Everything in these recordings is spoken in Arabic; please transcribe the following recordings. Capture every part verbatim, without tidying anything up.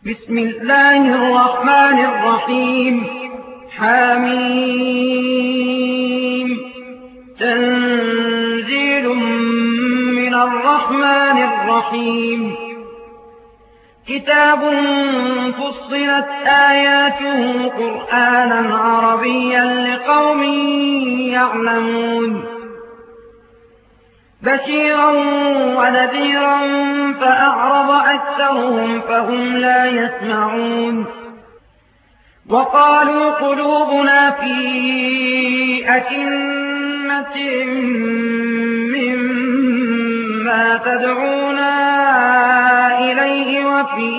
بسم الله الرحمن الرحيم. حميم. تنزيل من الرحمن الرحيم. كتاب فصلت آياته قرآنا عربيا لقوم يعلمون بشيرا ونذيرا فأعرض أكثرهم فهم لا يسمعون. وقالوا قلوبنا في أكنة مما تدعونا إليه وفي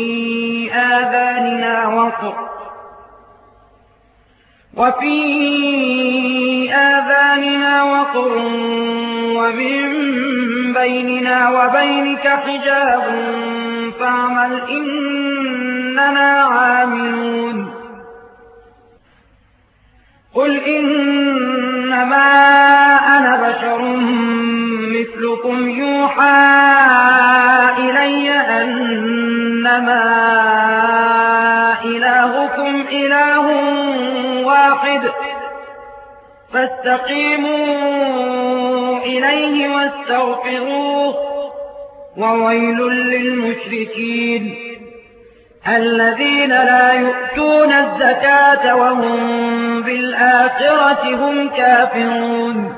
آذاننا وقر وفي آذاننا وقر ومن بيننا وبينك حجاب فاعمل إننا عاملون. قل إنما أنا بشر مثلكم يوحى إلي أنما إلهكم إله واحد فاستقيموا إليه واستغفروه وويل للمشركين الذين لا يؤتون الزكاة وهم بالآخرة هم كافرون.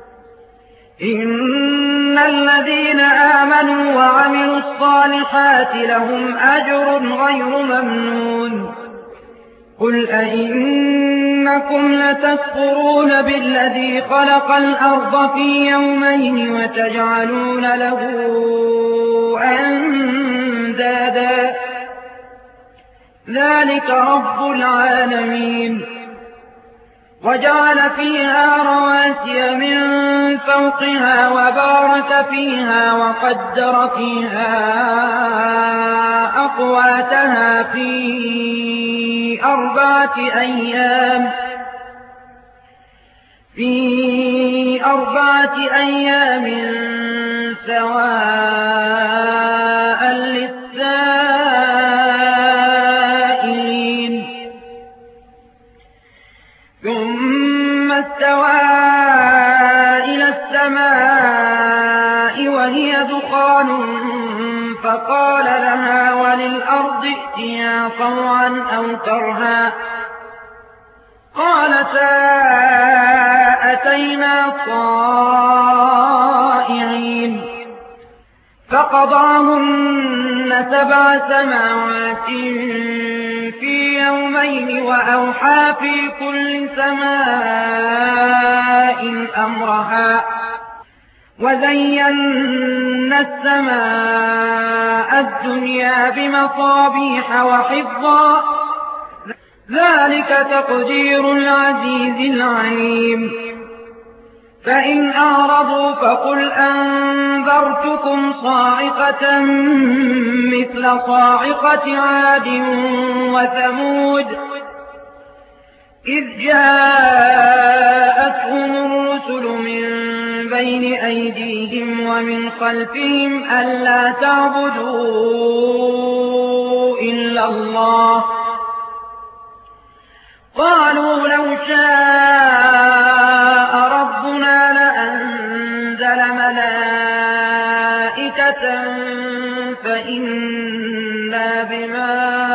إن الذين آمنوا وعملوا الصالحات لهم أجر غير ممنون. قل أئنكم لتكفرون بالذي خلق الأرض في يومين وتجعلون له أندادا ذلك رب العالمين. وجعل فيها رواسي من فوقها وبارك فيها وقدر فيها أقواتها في أربعة أيام في أربعة أيام سواء للسائلين. ثم استوى إلى السماء وهي دخان فقال لها وللأرض ائتيا طوعا أو كرها قالتا أتينا طائعين. فقضاهن سبع سماوات في يومين وأوحى في كل سماء أمرها وزينا السماء الدنيا بمصابيح وحفظا ذلك تقدير العزيز العليم. فإن أعرضوا فقل أنذرتكم صاعقة مثل صاعقة عاد وثمود إذ جاءتهم الرسل من بين أيديهم ومن خلفهم ألا تعبدوا إلا الله قالوا لو شاء ربنا لأنزل ملائكة فإنا بما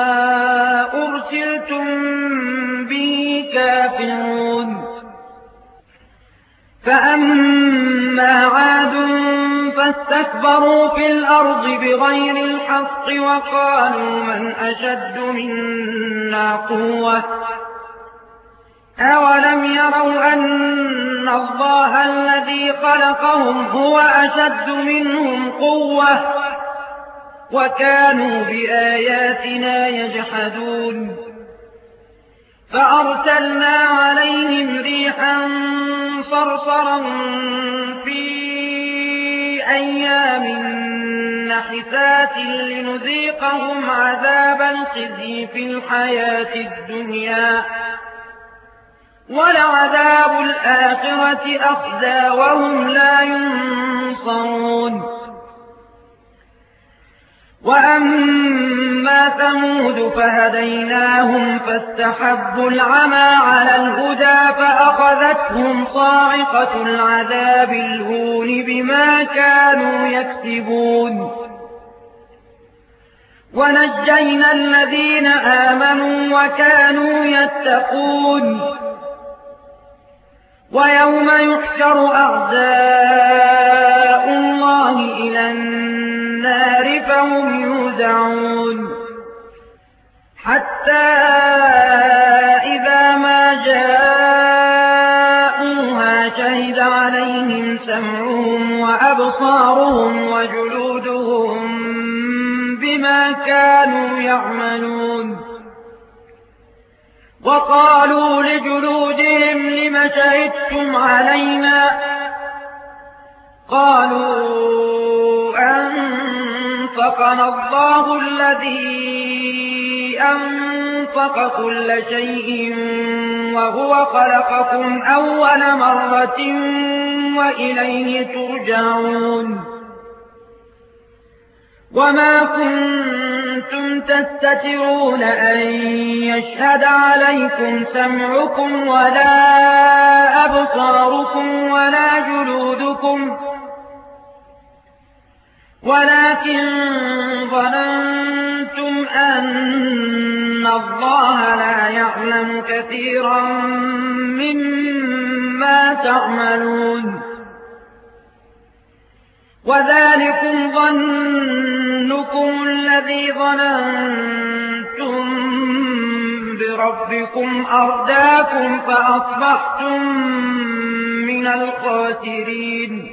أرسلتم به كافرون. فأما عاد فاستكبروا في الأرض بغير الحق وقالوا من أشد منا قوة أولم يروا أن الله الذي خلقهم هو أشد منهم قوة وكانوا بآياتنا يجحدون. فأرسلنا عليهم ريحا صرصرا في أيام نحسات لنذيقهم عذاب الخزي في الحياة الدنيا ولعذاب الآخرة أخزى وهم لا ينصرون. وأما ثمود وثمود فهديناهم فاستحبوا العمى على الهدى فأخذتهم صاعقة العذاب الهون بما كانوا يكسبون ونجينا الذين آمنوا وكانوا يتقون ويوم يحشر أعداء الله إلى النار فهم يوزعون حتى إذا ما جاءوها شهد عليهم سمعهم وأبصارهم وجلودهم بما كانوا يعملون وقالوا لجلودهم لم شهدتم علينا قالوا أنطقنا الله الذي أنطق كل شيء وهو خلقكم أول مرة وإليه ترجعون وما كنتم تستترون أن يشهد عليكم سمعكم ولا أبصاركم ولا جلودكم ولكن ظننتم أن الله لا يعلم كثيرا مما تعملون وذلكم ظنكم الذي ظننتم بربكم أرداكم فأصبحتم من الخاسرين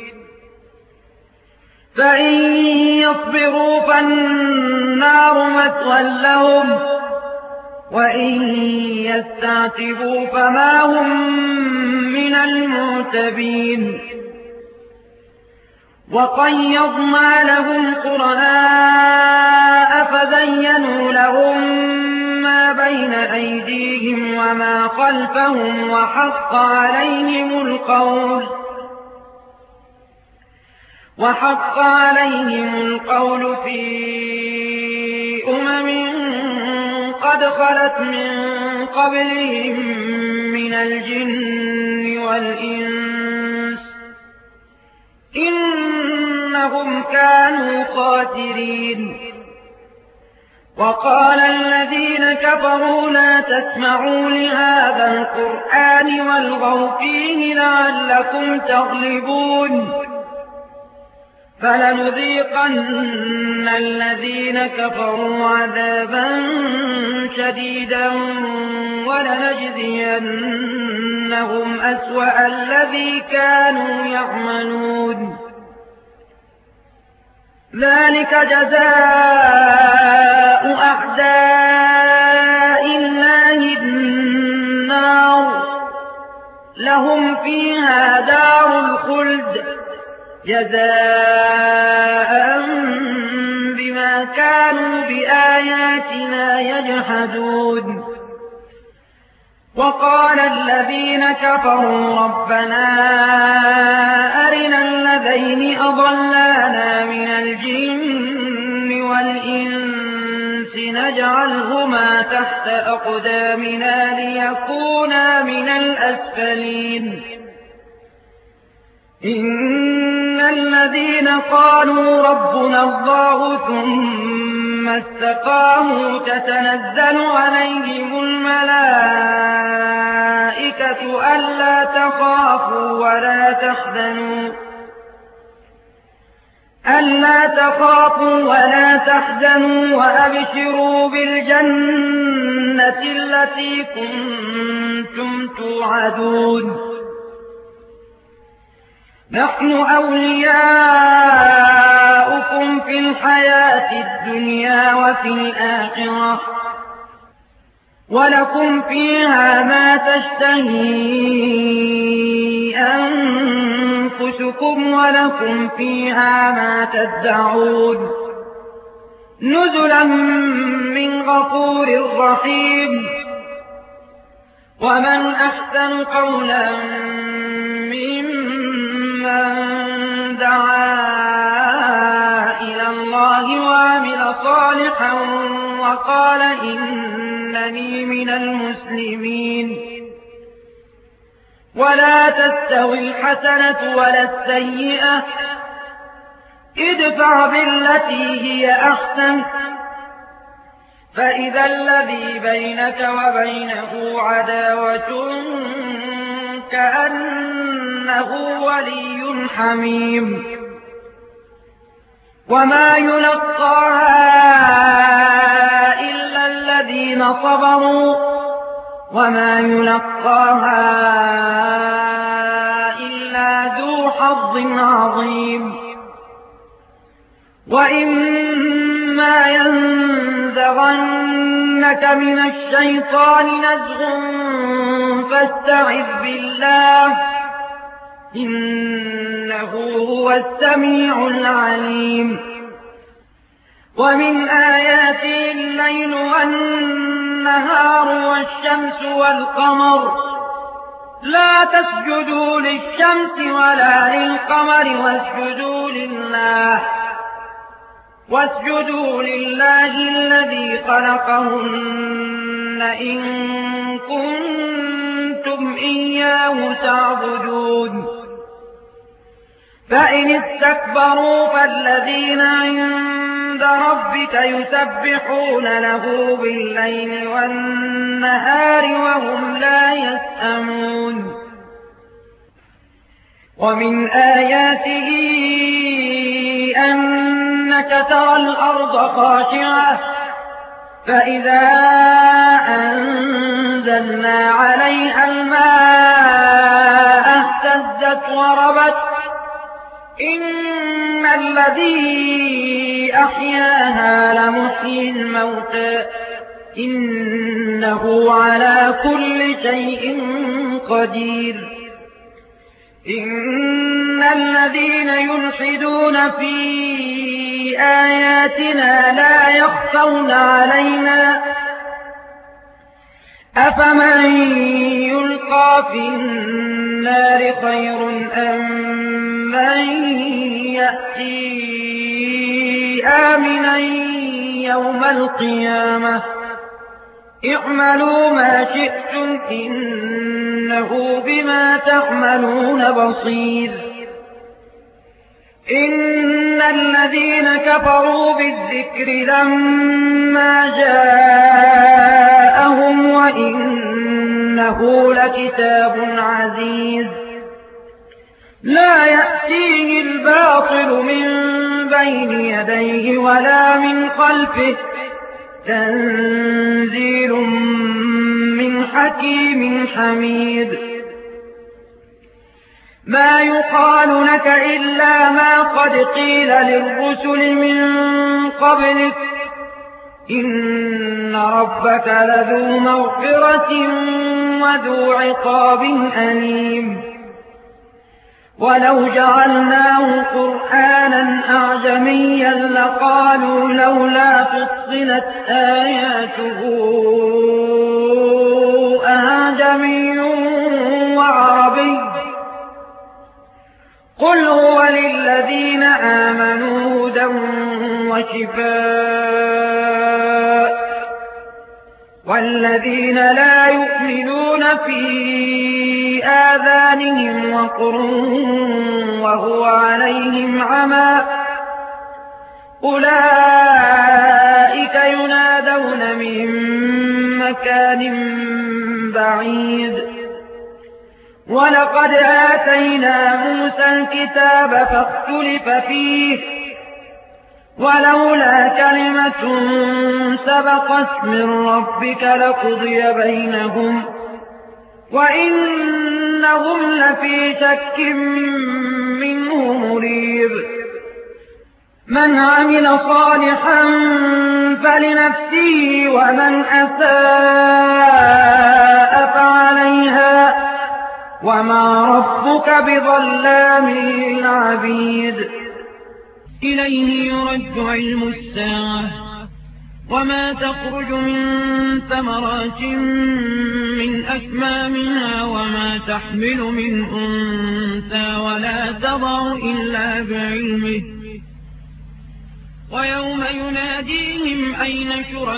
فإن يصبروا فالنار مثوى لهم وإن يستعتبوا فما هم من المعتبين وقيضنا لهم قرناء فزينوا لهم ما بين أيديهم وما خلفهم وحق عليهم القول وحق عليهم القول في أمم قد خلت من قبلهم من الجن والإنس إنهم كانوا خاسرين وقال الذين كفروا لا تسمعوا لهذا القرآن والغوا فيه لعلكم تغلبون فلنذيقن الذين كفروا عذابا شديدا ولنجزينهم أسوأ الذي كانوا يعملون ذلك جزاء أعداء الله النار لهم فيها دار الخلد جزاء بما كانوا بآياتنا يجحدون وقال الذين كفروا ربنا أرنا الذين أضلانا من الجن والإنس نجعلهما تحت أقدامنا ليكونا من الأسفلين إن الذين قالوا ربنا الله ثم استقاموا تتنزل عليهم الملائكة ألا تخافوا ولا تحزنوا ألا تخافوا ولا تحزنوا وأبشروا بالجنة التي كنتم توعدون نحن أولياؤكم في الحياة الدنيا وفي الآخرة ولكم فيها ما تشتهي أنفسكم ولكم فيها ما تدعون نزلا من غفور رحيم ومن أحسن قولا ممن دعا إلى الله وعمل صالحا وقال إنني من المسلمين. ولا تستوي الحسنة ولا السيئة، ادفع بالتي هي أحسن، فإذا الذي بينك وبينه عداوة كأنه ولي حميم. وما يلقاها إلا الذين صبروا وما يلقاها إلا ذو حظ عظيم. وإما ينزغنك من الشيطان نزغ فاستعذ بالله إنه هو السميع العليم. ومن آياته الليل والنهار والشمس والقمر، لا تسجدوا للشمس ولا للقمر واسجدوا لله واسجدوا لله الذي خلقهن إن كنتم إياه تعبدون. فإن استكبروا فالذين عند ربك يسبحون له بالليل والنهار وهم لا يسأمون. ومن آياته أنك ترى الأرض خاشعة فإذا أنزلنا عليها الماء اهتزت وربت إن الذي أحياها لمحيي الموتى إنه على كل شيء قدير. إن الذين يلحدون في آياتنا لا يخفون علينا أفمن يلقى في النار خير أم من يأتي آمنا يوم القيامة اعملوا ما شئتم إنه بما تعملون بصير. إن الذين كفروا بالذكر لما جاءهم وإنه لكتاب عزيز لا يأتيه الباطل من بين يديه ولا من خلفه تنزيل من حكيم حميد. ما يقال لك إلا ما قد قيل للرسل من قبلك إن ربك لذو مغفرة وذو عقاب أليم. ولو جعلناه قرآنا أعجميا لقالوا لولا فصلت آياته أعجمي وعربي قل هو للذين آمنوا هدى وشفاء والذين لا يؤمنون في آذانهم وقر وهو عليهم عمى أولئك ينادون من مكان بعيد. ولقد آتينا موسى الكتاب فاختلف فيه ولولا كلمة سبقت من ربك لقضي بينهم وإنهم لفي شك منه مريب. من عمل صالحا فلنفسه ومن أساء فعليها وما ربك بظلام للعبيد. إليه يرد علم الساعة وما تخرج من ثمرات من أكمامها وما تحمل من أنثى ولا تضع إلا بعلمه ويوم يناديهم أين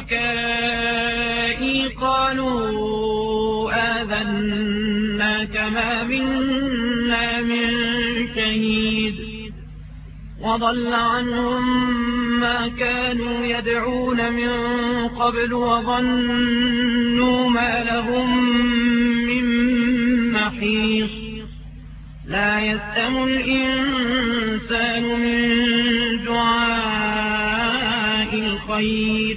شركائي قالوا آذناك ما منا من شهيد وضل عنهم ما كانوا يدعون من قبل وظنوا ما لهم من محيص لا يسأم الإنسان من دعاء الخير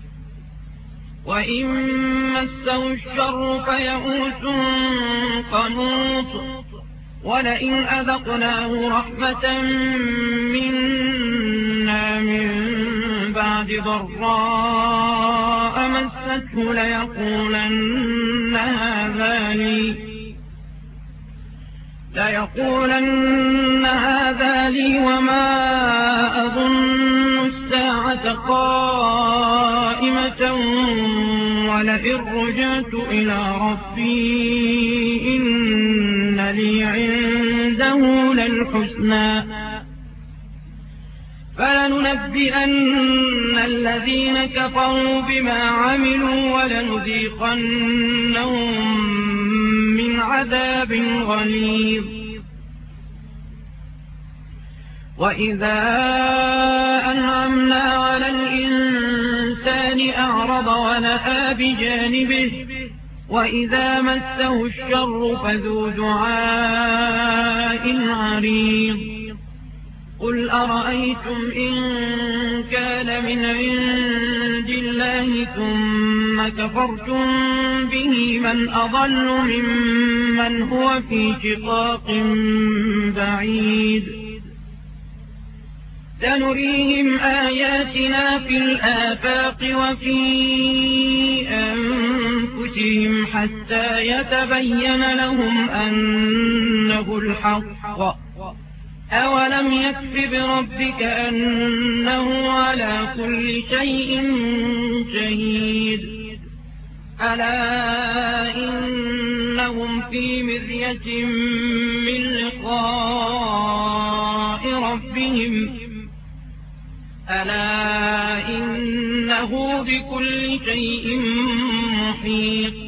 وإن مسه الشر فيئوس قنوط ولئن أذقناه رحمة منا من بعد ضراء مسته ليقولن هذا لي ليقولن هذا لي وما أظن الساعة قائمة ولئن رجعت إلى ربي إن لي عنده للحسنى فلننبئن الذين كفروا بما عملوا ولنذيقنهم من عذاب غليظ وإذا أنعمنا على الإنسان أعرض ونأى بجانبه وإذا مسه الشر فذو دعاء عريض قل أرأيتم إن كان من عند الله ثم كفرتم به من أضل ممن هو في شقاق بعيد سنريهم آياتنا في الآفاق وفي أنفسهم حتى يتبين لهم أنه الحق أولم يكف بربك أنه على كل شيء شهيد ألا إنهم في مرية من لقاء ربهم ألا إنه بكل شيء محيط